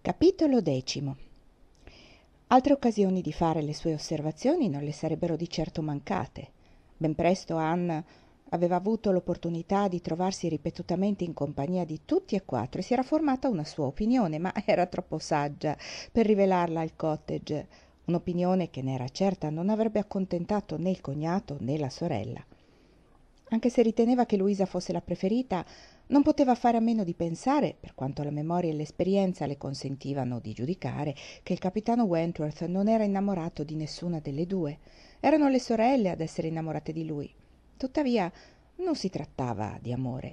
Capitolo 10. Altre occasioni di fare le sue osservazioni non le sarebbero di certo mancate. Ben presto Anne aveva avuto l'opportunità di trovarsi ripetutamente in compagnia di tutti e quattro e si era formata una sua opinione, ma era troppo saggia per rivelarla al cottage, un'opinione che ne era certa non avrebbe accontentato né il cognato né la sorella. Anche se riteneva che Luisa fosse la preferita, non poteva fare a meno di pensare, per quanto la memoria e l'esperienza le consentivano di giudicare, che il capitano Wentworth non era innamorato di nessuna delle due. Erano le sorelle ad essere innamorate di lui. Tuttavia non si trattava di amore.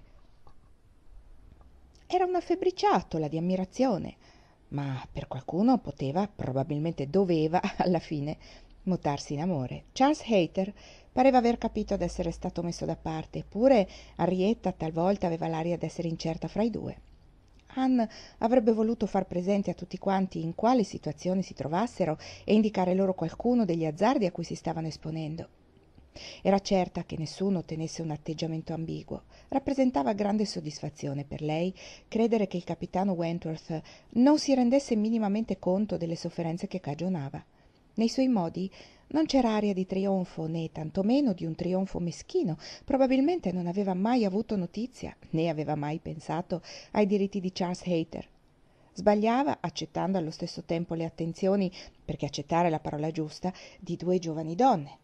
Era una febbriciatola di ammirazione, ma per qualcuno poteva, probabilmente doveva, alla fine, mutarsi in amore. Charles Hayter pareva aver capito d'essere stato messo da parte, eppure Henrietta talvolta aveva l'aria d'essere incerta fra i due. Anne avrebbe voluto far presente a tutti quanti in quale situazione si trovassero e indicare loro qualcuno degli azzardi a cui si stavano esponendo. Era certa che nessuno tenesse un atteggiamento ambiguo. Rappresentava grande soddisfazione per lei credere che il capitano Wentworth non si rendesse minimamente conto delle sofferenze che cagionava. Nei suoi modi non c'era aria di trionfo, né tantomeno di un trionfo meschino. Probabilmente non aveva mai avuto notizia, né aveva mai pensato ai diritti di Charles Hayter. Sbagliava accettando allo stesso tempo le attenzioni, perché accettare è la parola giusta, di due giovani donne.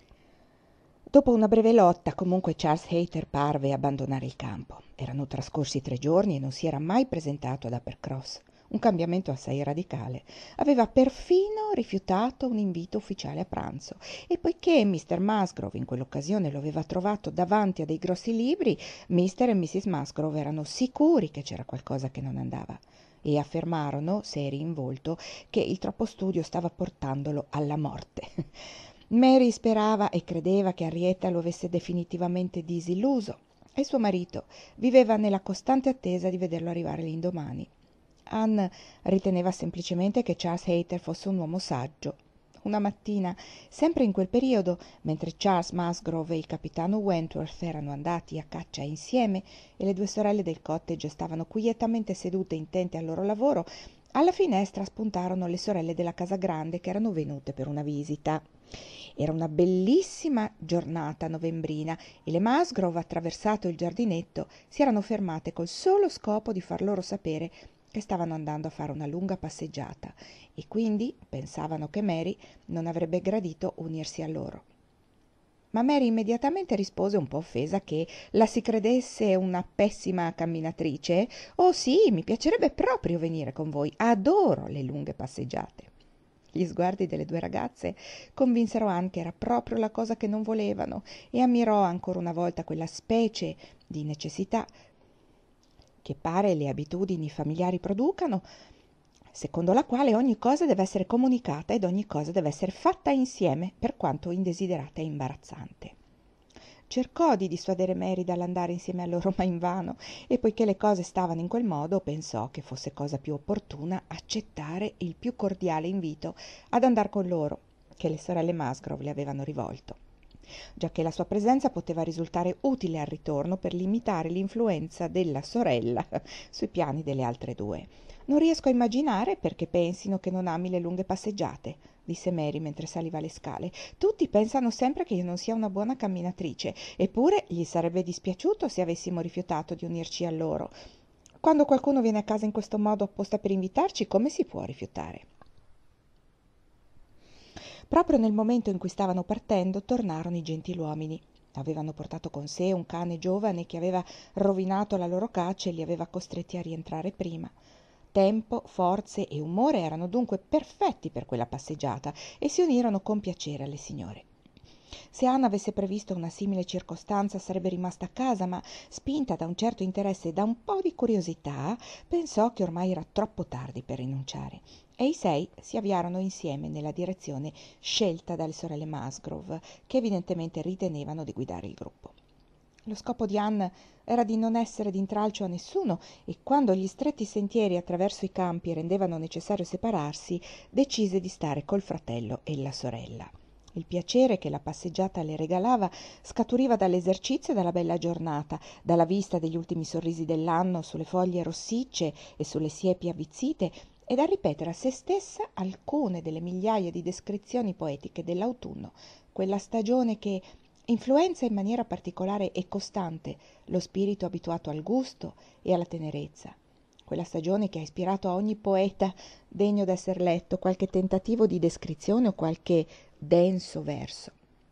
Dopo una breve lotta, comunque, Charles Hayter parve abbandonare il campo. Erano trascorsi 3 giorni e non si era mai presentato ad Uppercross. Un cambiamento assai radicale. Aveva perfino rifiutato un invito ufficiale a pranzo e poiché Mr. Musgrove in quell'occasione lo aveva trovato davanti a dei grossi libri, Mr. e Mrs. Musgrove erano sicuri che c'era qualcosa che non andava e affermarono, seri in volto, che il troppo studio stava portandolo alla morte. Mary sperava e credeva che Henrietta lo avesse definitivamente disilluso e suo marito viveva nella costante attesa di vederlo arrivare l'indomani. Anne riteneva semplicemente che Charles Hayter fosse un uomo saggio. Una mattina, sempre in quel periodo, mentre Charles Musgrove e il capitano Wentworth erano andati a caccia insieme e le due sorelle del cottage stavano quietamente sedute intente al loro lavoro, alla finestra spuntarono le sorelle della casa grande che erano venute per una visita. Era una bellissima giornata novembrina e le Musgrove, attraversato il giardinetto, si erano fermate col solo scopo di far loro sapere che stavano andando a fare una lunga passeggiata e quindi pensavano che Mary non avrebbe gradito unirsi a loro. Ma Mary immediatamente rispose un po' offesa che la si credesse una pessima camminatrice. «Oh sì, mi piacerebbe proprio venire con voi, adoro le lunghe passeggiate». Gli sguardi delle due ragazze convinsero Anne che era proprio la cosa che non volevano e ammirò ancora una volta quella specie di necessità che pare le abitudini familiari producano, secondo la quale ogni cosa deve essere comunicata ed ogni cosa deve essere fatta insieme, per quanto indesiderata e imbarazzante. Cercò di dissuadere Mary dall'andare insieme a loro, ma invano, e poiché le cose stavano in quel modo, pensò che fosse cosa più opportuna accettare il più cordiale invito ad andar con loro, che le sorelle Musgrove le avevano rivolto, giacché la sua presenza poteva risultare utile al ritorno per limitare l'influenza della sorella sui piani delle altre due. «Non riesco a immaginare perché pensino che non ami le lunghe passeggiate», disse Mary mentre saliva le scale. «Tutti pensano sempre che io non sia una buona camminatrice, eppure gli sarebbe dispiaciuto se avessimo rifiutato di unirci a loro. Quando qualcuno viene a casa in questo modo apposta per invitarci, come si può rifiutare?» Proprio nel momento in cui stavano partendo tornarono i gentiluomini. Avevano portato con sé un cane giovane che aveva rovinato la loro caccia e li aveva costretti a rientrare prima. Tempo, forze e umore erano dunque perfetti per quella passeggiata e si unirono con piacere alle signore. Se Anna avesse previsto una simile circostanza sarebbe rimasta a casa, ma spinta da un certo interesse e da un po' di curiosità, pensò che ormai era troppo tardi per rinunciare e i 6 si avviarono insieme nella direzione scelta dalle sorelle Musgrove, che evidentemente ritenevano di guidare il gruppo. Lo scopo di Anne era di non essere d'intralcio a nessuno e quando gli stretti sentieri attraverso i campi rendevano necessario separarsi, decise di stare col fratello e la sorella. Il piacere che la passeggiata le regalava scaturiva dall'esercizio e dalla bella giornata, dalla vista degli ultimi sorrisi dell'anno sulle foglie rossicce e sulle siepi avvizzite e a ripetere a se stessa alcune delle migliaia di descrizioni poetiche dell'autunno, quella stagione che influenza in maniera particolare e costante lo spirito abituato al gusto e alla tenerezza, quella stagione che ha ispirato a ogni poeta degno d'esser letto qualche tentativo di descrizione o qualche denso verso.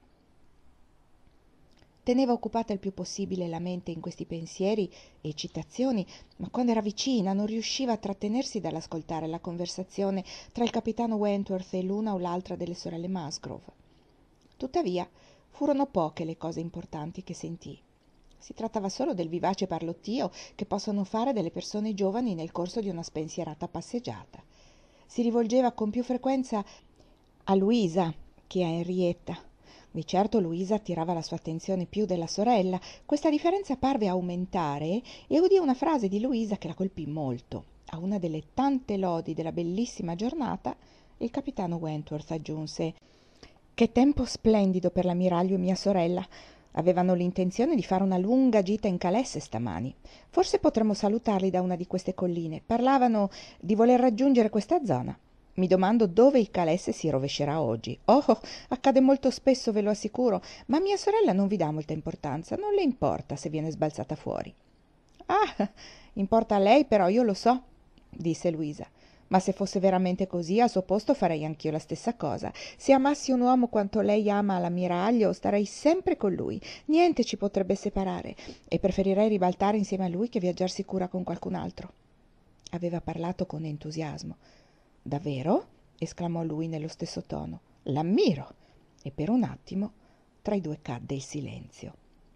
Teneva occupata il più possibile la mente in questi pensieri e citazioni, ma quando era vicina non riusciva a trattenersi dall'ascoltare la conversazione tra il capitano Wentworth e l'una o l'altra delle sorelle Musgrove. Tuttavia, furono poche le cose importanti che sentì. Si trattava solo del vivace parlottio che possono fare delle persone giovani nel corso di una spensierata passeggiata. Si rivolgeva con più frequenza a Luisa che a Henrietta. Di certo Luisa attirava la sua attenzione più della sorella. Questa differenza parve aumentare e udì una frase di Luisa che la colpì molto. A una delle tante lodi della bellissima giornata, il capitano Wentworth aggiunse: «Che tempo splendido per l'ammiraglio e mia sorella! Avevano l'intenzione di fare una lunga gita in calesse stamani. Forse potremmo salutarli da una di queste colline. Parlavano di voler raggiungere questa zona. Mi domando dove il calesse si rovescerà oggi. Oh, accade molto spesso, ve lo assicuro, ma mia sorella non vi dà molta importanza. Non le importa se viene sbalzata fuori». «Ah, importa a lei, però io lo so», disse Luisa. «Ma se fosse veramente così, al suo posto farei anch'io la stessa cosa. Se amassi un uomo quanto lei ama l'ammiraglio, starei sempre con lui. Niente ci potrebbe separare e preferirei ribaltare insieme a lui che viaggiar sicura con qualcun altro». Aveva parlato con entusiasmo. «Davvero?» esclamò lui nello stesso tono. «L'ammiro!» E per un attimo tra i due cadde il silenzio.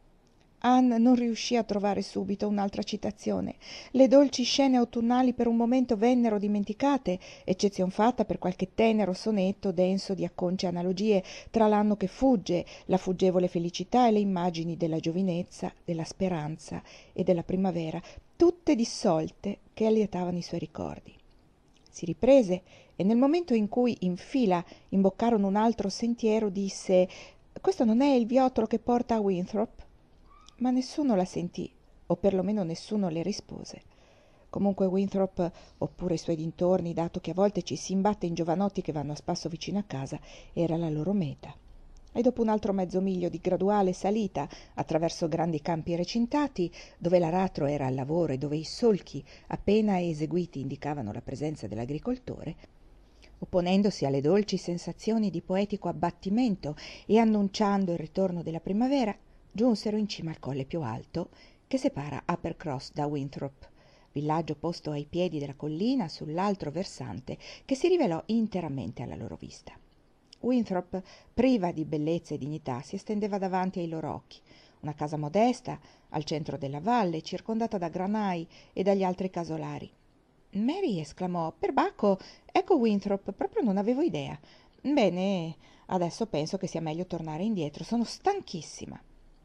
Anne non riuscì a trovare subito un'altra citazione. Le dolci scene autunnali per un momento vennero dimenticate, eccezion fatta per qualche tenero sonetto denso di acconce analogie tra l'anno che fugge, la fuggevole felicità e le immagini della giovinezza, della speranza e della primavera, tutte dissolte che allietavano i suoi ricordi. Si riprese e nel momento in cui in fila imboccarono un altro sentiero disse: «Questo non è il viottolo che porta a Winthrop?» Ma nessuno la sentì, o perlomeno nessuno le rispose. Comunque Winthrop, oppure i suoi dintorni, dato che a volte ci si imbatte in giovanotti che vanno a spasso vicino a casa, era la loro meta. E dopo un altro mezzo miglio di graduale salita attraverso grandi campi recintati, dove l'aratro era al lavoro e dove i solchi appena eseguiti indicavano la presenza dell'agricoltore, opponendosi alle dolci sensazioni di poetico abbattimento e annunciando il ritorno della primavera, giunsero in cima al colle più alto che separa Uppercross da Winthrop, villaggio posto ai piedi della collina sull'altro versante che si rivelò interamente alla loro vista. Winthrop, priva di bellezza e dignità, si estendeva davanti ai loro occhi. Una casa modesta, al centro della valle, circondata da granai e dagli altri casolari. Mary esclamò: «Perbacco, ecco Winthrop, proprio non avevo idea. Bene, adesso penso che sia meglio tornare indietro, sono stanchissima».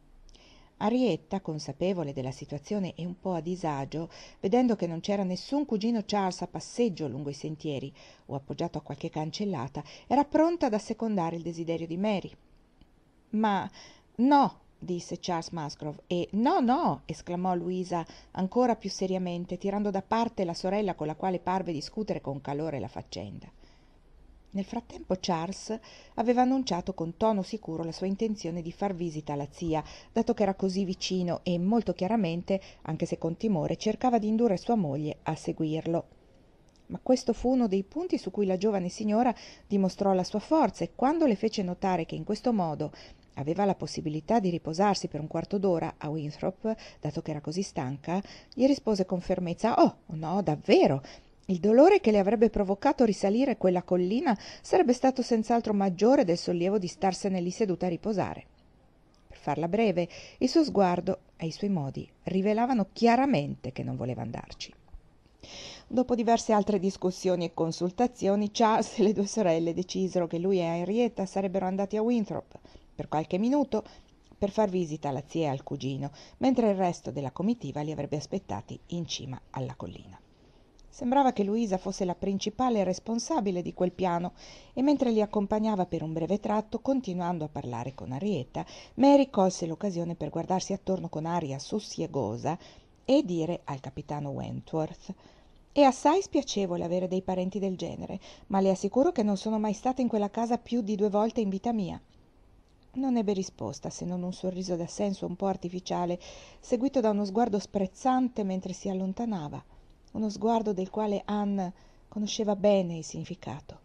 Arietta, consapevole della situazione e un po' a disagio, vedendo che non c'era nessun cugino Charles a passeggio lungo i sentieri o appoggiato a qualche cancellata, era pronta ad assecondare il desiderio di Mary. «Ma no», disse Charles Musgrove, e «No, no», esclamò Luisa ancora più seriamente, tirando da parte la sorella con la quale parve discutere con calore la faccenda. Nel frattempo Charles aveva annunciato con tono sicuro la sua intenzione di far visita alla zia, dato che era così vicino e molto chiaramente, anche se con timore, cercava di indurre sua moglie a seguirlo. Ma questo fu uno dei punti su cui la giovane signora dimostrò la sua forza e quando le fece notare che in questo modo aveva la possibilità di riposarsi per un quarto d'ora a Winthrop, dato che era così stanca, gli rispose con fermezza: «Oh, no, davvero! Il dolore che le avrebbe provocato risalire quella collina sarebbe stato senz'altro maggiore del sollievo di starsene lì seduta a riposare». Per farla breve, il suo sguardo e i suoi modi rivelavano chiaramente che non voleva andarci. Dopo diverse altre discussioni e consultazioni, Charles e le due sorelle decisero che lui e Henrietta sarebbero andati a Winthrop per qualche minuto per far visita alla zia e al cugino, mentre il resto della comitiva li avrebbe aspettati in cima alla collina. Sembrava che Luisa fosse la principale responsabile di quel piano e mentre li accompagnava per un breve tratto, continuando a parlare con Henrietta, Mary colse l'occasione per guardarsi attorno con aria sussiegosa e dire al capitano Wentworth: È assai spiacevole avere dei parenti del genere, ma le assicuro che non sono mai stata in quella casa più di 2 volte in vita mia. Non ebbe risposta, se non un sorriso da senso un po' artificiale, seguito da uno sguardo sprezzante mentre si allontanava, uno sguardo del quale Anne conosceva bene il significato.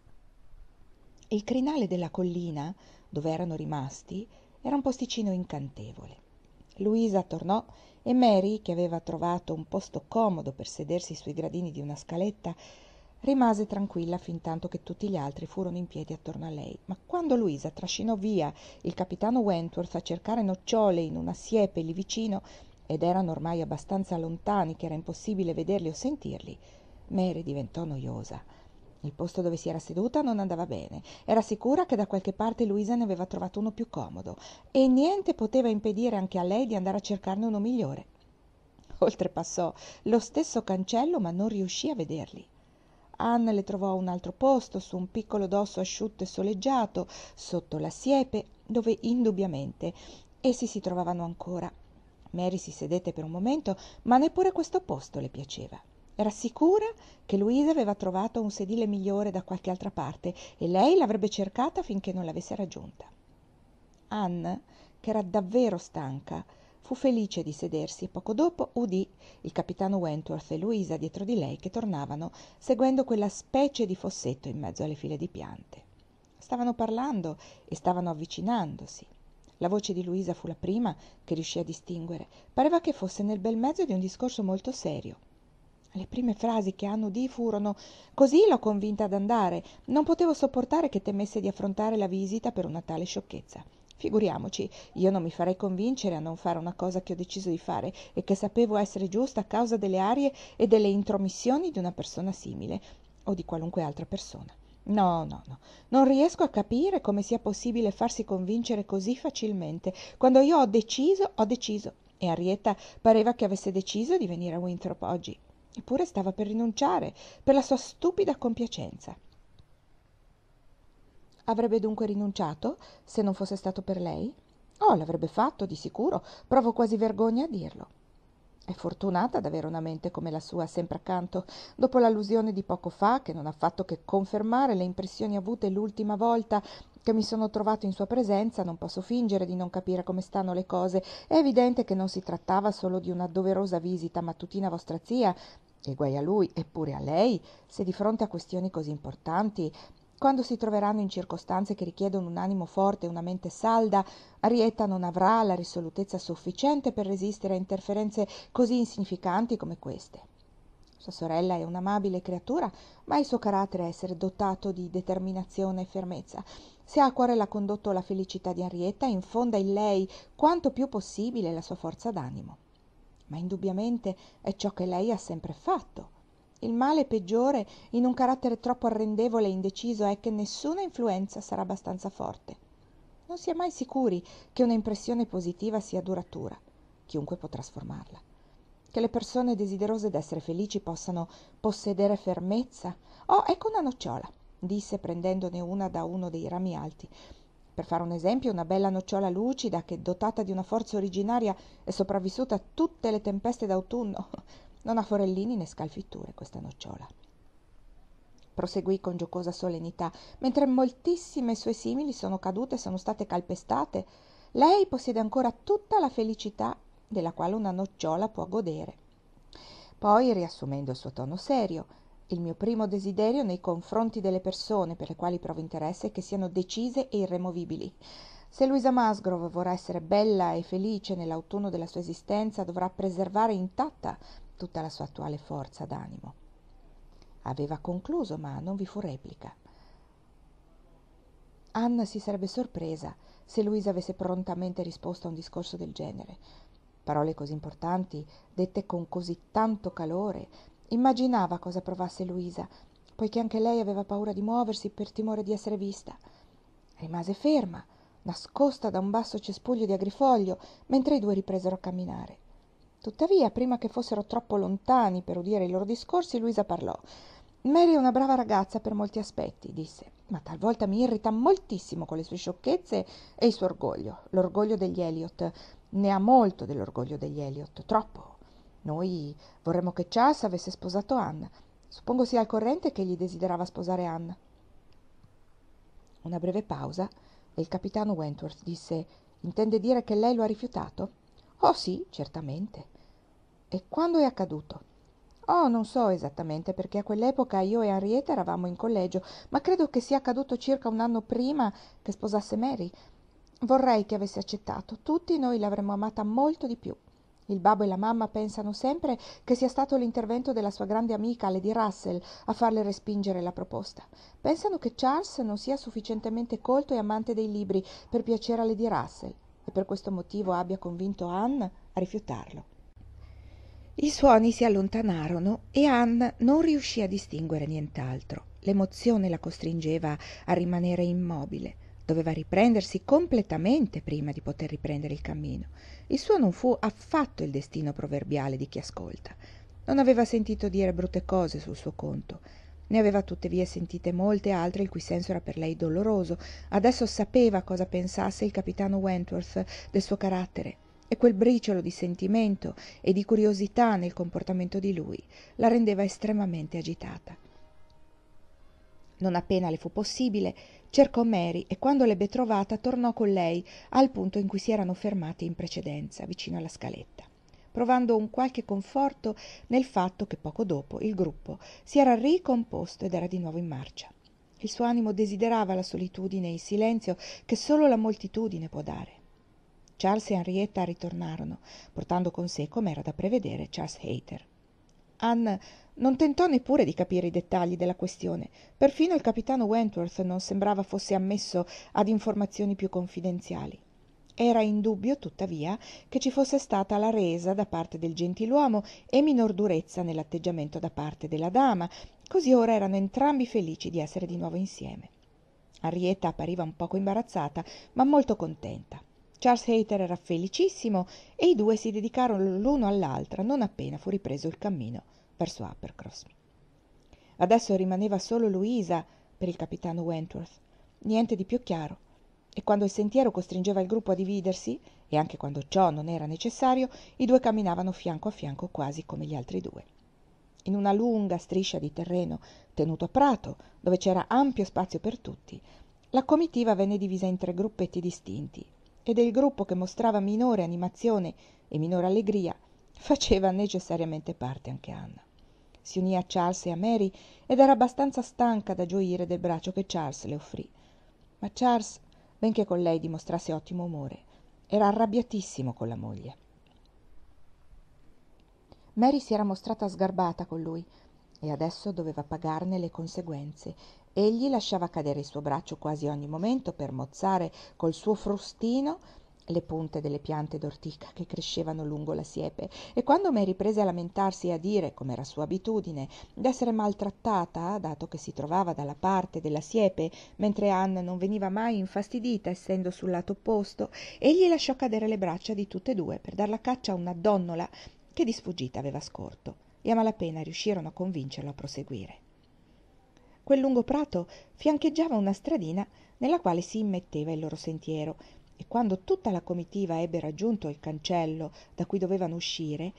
Il crinale della collina, dove erano rimasti, era un posticino incantevole. Luisa tornò e Mary, che aveva trovato un posto comodo per sedersi sui gradini di una scaletta, rimase tranquilla fintanto che tutti gli altri furono in piedi attorno a lei. Ma quando Luisa trascinò via il capitano Wentworth a cercare nocciole in una siepe lì vicino, ed erano ormai abbastanza lontani che era impossibile vederli o sentirli, Mary diventò noiosa. Il posto dove si era seduta non andava bene. Era sicura che da qualche parte Luisa ne aveva trovato uno più comodo e niente poteva impedire anche a lei di andare a cercarne uno migliore. Oltrepassò lo stesso cancello, ma non riuscì a vederli. Anne le trovò un altro posto, su un piccolo dosso asciutto e soleggiato, sotto la siepe, dove indubbiamente essi si trovavano ancora. Mary si sedette per un momento, ma neppure questo posto le piaceva. Era sicura che Luisa aveva trovato un sedile migliore da qualche altra parte e lei l'avrebbe cercata finché non l'avesse raggiunta. Anne, che era davvero stanca, fu felice di sedersi e poco dopo udì il capitano Wentworth e Luisa dietro di lei che tornavano, seguendo quella specie di fossetto in mezzo alle file di piante. Stavano parlando e stavano avvicinandosi. La voce di Luisa fu la prima che riuscì a distinguere. Pareva che fosse nel bel mezzo di un discorso molto serio. Le prime frasi che Anne udì furono: «Così l'ho convinta ad andare. Non potevo sopportare che temesse di affrontare la visita per una tale sciocchezza. Figuriamoci, io non mi farei convincere a non fare una cosa che ho deciso di fare e che sapevo essere giusta a causa delle arie e delle intromissioni di una persona simile, o di qualunque altra persona. No, no, no, non riesco a capire come sia possibile farsi convincere così facilmente. Quando io ho deciso, ho deciso. E Henrietta pareva che avesse deciso di venire a Winthrop oggi. Eppure stava per rinunciare, per la sua stupida compiacenza. Avrebbe dunque rinunciato se non fosse stato per lei? Oh, l'avrebbe fatto, di sicuro. Provo quasi vergogna a dirlo. È fortunata ad avere una mente come la sua sempre accanto, dopo l'allusione di poco fa, che non ha fatto che confermare le impressioni avute l'ultima volta che mi sono trovato in sua presenza. Non posso fingere di non capire come stanno le cose. È evidente che non si trattava solo di una doverosa visita mattutina a vostra zia, e guai a lui, eppure a lei, se di fronte a questioni così importanti, quando si troveranno in circostanze che richiedono un animo forte e una mente salda, Henrietta non avrà la risolutezza sufficiente per resistere a interferenze così insignificanti come queste. Sua sorella è un'amabile creatura, ma il suo carattere è essere dotato di determinazione e fermezza. Se ha a cuore la condotta o la felicità di Henrietta, infonda in lei quanto più possibile la sua forza d'animo. Ma indubbiamente è ciò che lei ha sempre fatto. Il male peggiore in un carattere troppo arrendevole e indeciso è che nessuna influenza sarà abbastanza forte. Non si è mai sicuri che una impressione positiva sia duratura. Chiunque può trasformarla. Che le persone desiderose d'essere felici possano possedere fermezza. «Oh, ecco una nocciola», disse prendendone una da uno dei rami alti. Per fare un esempio, una bella nocciola lucida che, dotata di una forza originaria, è sopravvissuta a tutte le tempeste d'autunno. Non ha forellini né scalfitture questa nocciola. Proseguì con giocosa solennità: mentre moltissime sue simili sono cadute e sono state calpestate, lei possiede ancora tutta la felicità della quale una nocciola può godere. Poi, riassumendo il suo tono serio: il mio primo desiderio nei confronti delle persone per le quali provo interesse è che siano decise e irremovibili. Se Louisa Musgrove vorrà essere bella e felice nell'autunno della sua esistenza, dovrà preservare intatta tutta la sua attuale forza d'animo. Aveva concluso, ma non vi fu replica. Anne si sarebbe sorpresa se Luisa avesse prontamente risposto a un discorso del genere. Parole così importanti, dette con così tanto calore. Immaginava cosa provasse Luisa, poiché anche lei aveva paura di muoversi per timore di essere vista. Rimase ferma, nascosta da un basso cespuglio di agrifoglio, mentre i due ripresero a camminare. Tuttavia, prima che fossero troppo lontani per udire i loro discorsi, Luisa parlò. «Mary è una brava ragazza per molti aspetti», disse, «ma talvolta mi irrita moltissimo con le sue sciocchezze e il suo orgoglio. L'orgoglio degli Elliot. Ne ha molto dell'orgoglio degli Elliot, troppo. Noi vorremmo che Charles avesse sposato Anne. Suppongo sia al corrente che egli desiderava sposare Anne. Una breve pausa e il capitano Wentworth disse: «Intende dire che lei lo ha rifiutato?» «Oh sì, certamente». «E quando è accaduto?» «Oh, non so esattamente, perché a quell'epoca io e Henrietta eravamo in collegio, ma credo che sia accaduto circa un anno prima che sposasse Mary. Vorrei che avesse accettato. Tutti noi l'avremmo amata molto di più. Il babbo e la mamma pensano sempre che sia stato l'intervento della sua grande amica Lady Russell a farle respingere la proposta. Pensano che Charles non sia sufficientemente colto e amante dei libri per piacere a Lady Russell e per questo motivo abbia convinto Anne a rifiutarlo». I suoni si allontanarono e Anne non riuscì a distinguere nient'altro. L'emozione la costringeva a rimanere immobile. Doveva riprendersi completamente prima di poter riprendere il cammino. Il suo non fu affatto il destino proverbiale di chi ascolta. Non aveva sentito dire brutte cose sul suo conto. Ne aveva tuttavia sentite molte altre il cui senso era per lei doloroso. Adesso sapeva cosa pensasse il capitano Wentworth del suo carattere, e quel briciolo di sentimento e di curiosità nel comportamento di lui la rendeva estremamente agitata. Non appena le fu possibile, cercò Mary e quando l'ebbe trovata tornò con lei al punto in cui si erano fermati in precedenza, vicino alla scaletta, provando un qualche conforto nel fatto che poco dopo il gruppo si era ricomposto ed era di nuovo in marcia. Il suo animo desiderava la solitudine e il silenzio che solo la moltitudine può dare. Charles e Henrietta ritornarono, portando con sé, come era da prevedere, Charles Hayter. Anne non tentò neppure di capire i dettagli della questione. Perfino il capitano Wentworth non sembrava fosse ammesso ad informazioni più confidenziali. Era indubbio, tuttavia, che ci fosse stata la resa da parte del gentiluomo e minor durezza nell'atteggiamento da parte della dama, così ora erano entrambi felici di essere di nuovo insieme. Henrietta appariva un poco imbarazzata, ma molto contenta. Charles Hayter era felicissimo e i due si dedicarono l'uno all'altra non appena fu ripreso il cammino verso Uppercross. Adesso rimaneva solo Louisa per il capitano Wentworth, niente di più chiaro, e quando il sentiero costringeva il gruppo a dividersi, e anche quando ciò non era necessario, i due camminavano fianco a fianco quasi come gli altri due. In una lunga striscia di terreno tenuto a prato, dove c'era ampio spazio per tutti, la comitiva venne divisa in 3 gruppetti distinti, e del gruppo che mostrava minore animazione e minore allegria faceva necessariamente parte anche Anna. Si unì a Charles e a Mary ed era abbastanza stanca da gioire del braccio che Charles le offrì. Ma Charles, benché con lei dimostrasse ottimo umore, era arrabbiatissimo con la moglie. Mary si era mostrata sgarbata con lui e adesso doveva pagarne le conseguenze. Egli lasciava cadere il suo braccio quasi ogni momento per mozzare col suo frustino le punte delle piante d'ortica che crescevano lungo la siepe, e quando Mary prese a lamentarsi e a dire, come era sua abitudine, d'essere maltrattata, dato che si trovava dalla parte della siepe, mentre Anne non veniva mai infastidita essendo sul lato opposto, egli lasciò cadere le braccia di tutte e due per dar la caccia a una donnola che di sfuggita aveva scorto, e a malapena riuscirono a convincerlo a proseguire. Quel lungo prato fiancheggiava una stradina nella quale si immetteva il loro sentiero, e quando tutta la comitiva ebbe raggiunto il cancello da cui dovevano uscire,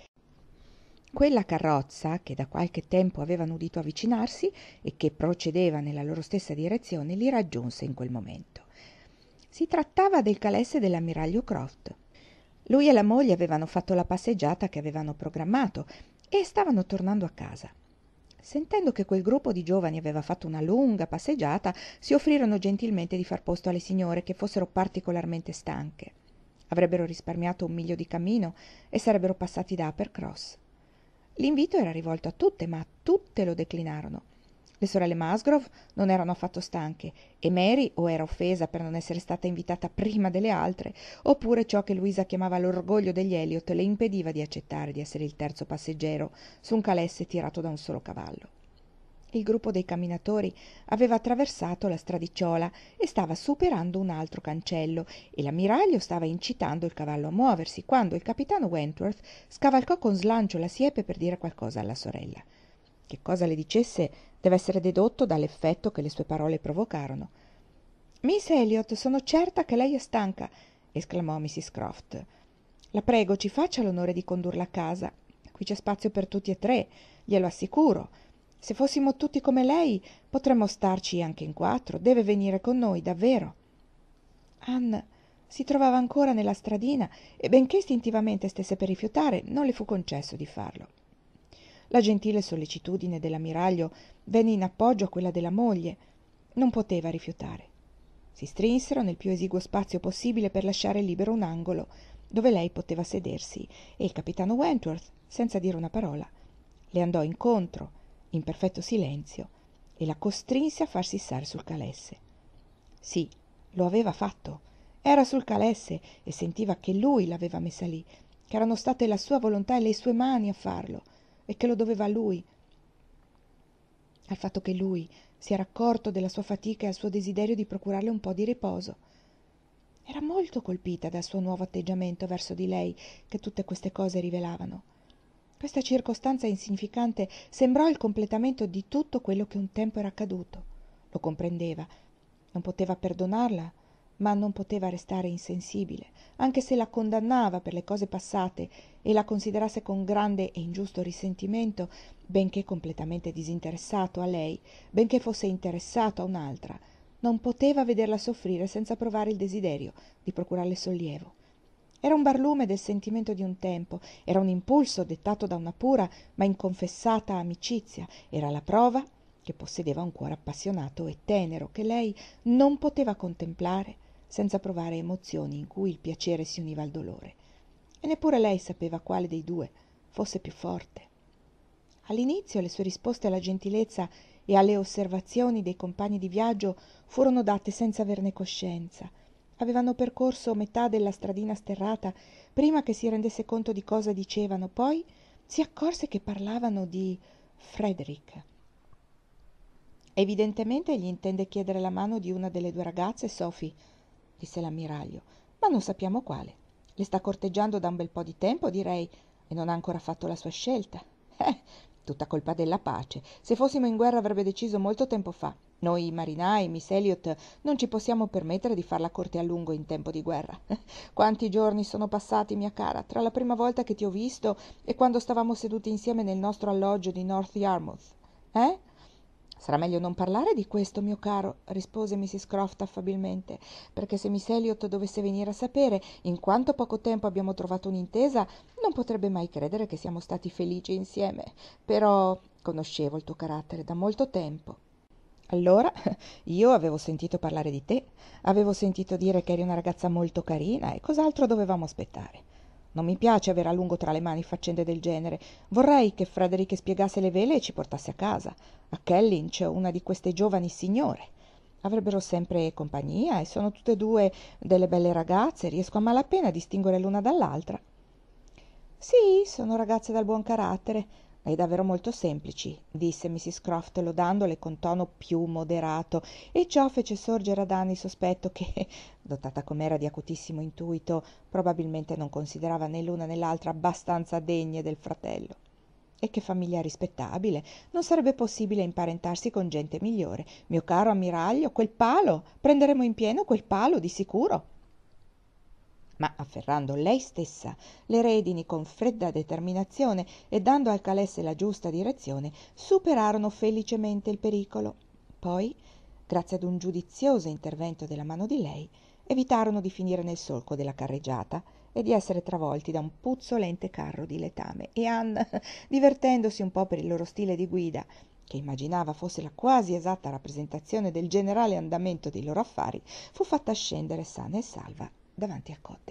quella carrozza, che da qualche tempo avevano udito avvicinarsi e che procedeva nella loro stessa direzione, li raggiunse in quel momento. Si trattava del calesse dell'ammiraglio Croft. Lui e la moglie avevano fatto la passeggiata che avevano programmato e stavano tornando a casa. Sentendo che quel gruppo di giovani aveva fatto una lunga passeggiata, si offrirono gentilmente di far posto alle signore che fossero particolarmente stanche. Avrebbero risparmiato 1 miglio di cammino e sarebbero passati da Uppercross. L'invito era rivolto a tutte, ma tutte lo declinarono. Le sorelle Musgrove non erano affatto stanche e Mary o era offesa per non essere stata invitata prima delle altre, oppure ciò che Luisa chiamava l'orgoglio degli Elliot le impediva di accettare di essere il terzo passeggero su un calesse tirato da un solo cavallo. Il gruppo dei camminatori aveva attraversato la stradiciola e stava superando un altro cancello, e l'ammiraglio stava incitando il cavallo a muoversi quando il capitano Wentworth scavalcò con slancio la siepe per dire qualcosa alla sorella. Che cosa le dicesse deve essere dedotto dall'effetto che le sue parole provocarono. «Miss Elliot, sono certa che lei è stanca», esclamò Mrs. Croft. «La prego, ci faccia l'onore di condurla a casa». qui c'è spazio per tutti e tre, glielo assicuro. Se fossimo tutti come lei, potremmo starci anche in 4. Deve venire con noi, davvero. Anne si trovava ancora nella stradina e benché istintivamente stesse per rifiutare, non le fu concesso di farlo. La gentile sollecitudine dell'ammiraglio venne in appoggio a quella della moglie. Non poteva rifiutare. Si strinsero nel più esiguo spazio possibile per lasciare libero un angolo dove lei poteva sedersi, e il capitano Wentworth, senza dire una parola, le andò incontro in perfetto silenzio e la costrinse a farsi issare sul calesse. Sì, lo aveva fatto. Era sul calesse e sentiva che lui l'aveva messa lì, che erano state la sua volontà e le sue mani a farlo, e che lo doveva a lui, al fatto che lui si era accorto della sua fatica e al suo desiderio di procurarle un po' di riposo. Era molto colpita dal suo nuovo atteggiamento verso di lei che tutte queste cose rivelavano. Questa circostanza insignificante sembrò il completamento di tutto quello che un tempo era accaduto. Lo comprendeva. Non poteva perdonarla, ma non poteva restare insensibile, anche se la condannava per le cose passate e la considerasse con grande e ingiusto risentimento, benché completamente disinteressato a lei, benché fosse interessato a un'altra. Non poteva vederla soffrire senza provare il desiderio di procurarle sollievo. Era un barlume del sentimento di un tempo, era un impulso dettato da una pura ma inconfessata amicizia, era la prova che possedeva un cuore appassionato e tenero che lei non poteva contemplare senza provare emozioni in cui il piacere si univa al dolore. E neppure lei sapeva quale dei due fosse più forte. All'inizio le sue risposte alla gentilezza e alle osservazioni dei compagni di viaggio furono date senza averne coscienza. Avevano percorso metà della stradina sterrata prima che si rendesse conto di cosa dicevano, poi si accorse che parlavano di Frederick. Evidentemente gli intende chiedere la mano di una delle due ragazze, Sophie, disse l'ammiraglio, ma non sappiamo quale. Le sta corteggiando da un bel po' di tempo, direi, e non ha ancora fatto la sua scelta. Tutta colpa della pace. Se fossimo in guerra avrebbe deciso molto tempo fa. Noi marinai, Miss Elliot, non ci possiamo permettere di far la corte a lungo in tempo di guerra. Quanti giorni sono passati, mia cara, tra la prima volta che ti ho visto e quando stavamo seduti insieme nel nostro alloggio di North Yarmouth. Sarà meglio non parlare di questo, mio caro, rispose Mrs. Croft affabilmente, perché se Miss Elliot dovesse venire a sapere in quanto poco tempo abbiamo trovato un'intesa, non potrebbe mai credere che siamo stati felici insieme. Però conoscevo il tuo carattere da molto tempo. Allora, io avevo sentito parlare di te, avevo sentito dire che eri una ragazza molto carina e cos'altro dovevamo aspettare. Non mi piace avere a lungo tra le mani faccende del genere. Vorrei che Frederick spiegasse le vele e ci portasse a casa, a Kellynch, una di queste giovani signore. Avrebbero sempre compagnia e sono tutte e due delle belle ragazze, riesco a malapena a distinguere l'una dall'altra. Sì, sono ragazze dal buon carattere e davvero molto semplici, disse Mrs. Croft lodandole con tono più moderato, e ciò fece sorgere ad Annie il sospetto che, dotata com'era di acutissimo intuito, probabilmente non considerava né l'una né l'altra abbastanza degne del fratello. E che famiglia rispettabile! Non sarebbe possibile imparentarsi con gente migliore. Mio caro ammiraglio, quel palo! Prenderemo in pieno quel palo, di sicuro. Ma afferrando lei stessa le redini con fredda determinazione e dando al calesse la giusta direzione, superarono felicemente il pericolo. Poi, grazie ad un giudizioso intervento della mano di lei, evitarono di finire nel solco della carreggiata e di essere travolti da un puzzolente carro di letame, e Anne, divertendosi un po' per il loro stile di guida, che immaginava fosse la quasi esatta rappresentazione del generale andamento dei loro affari, fu fatta scendere sana e salva davanti a Cotta.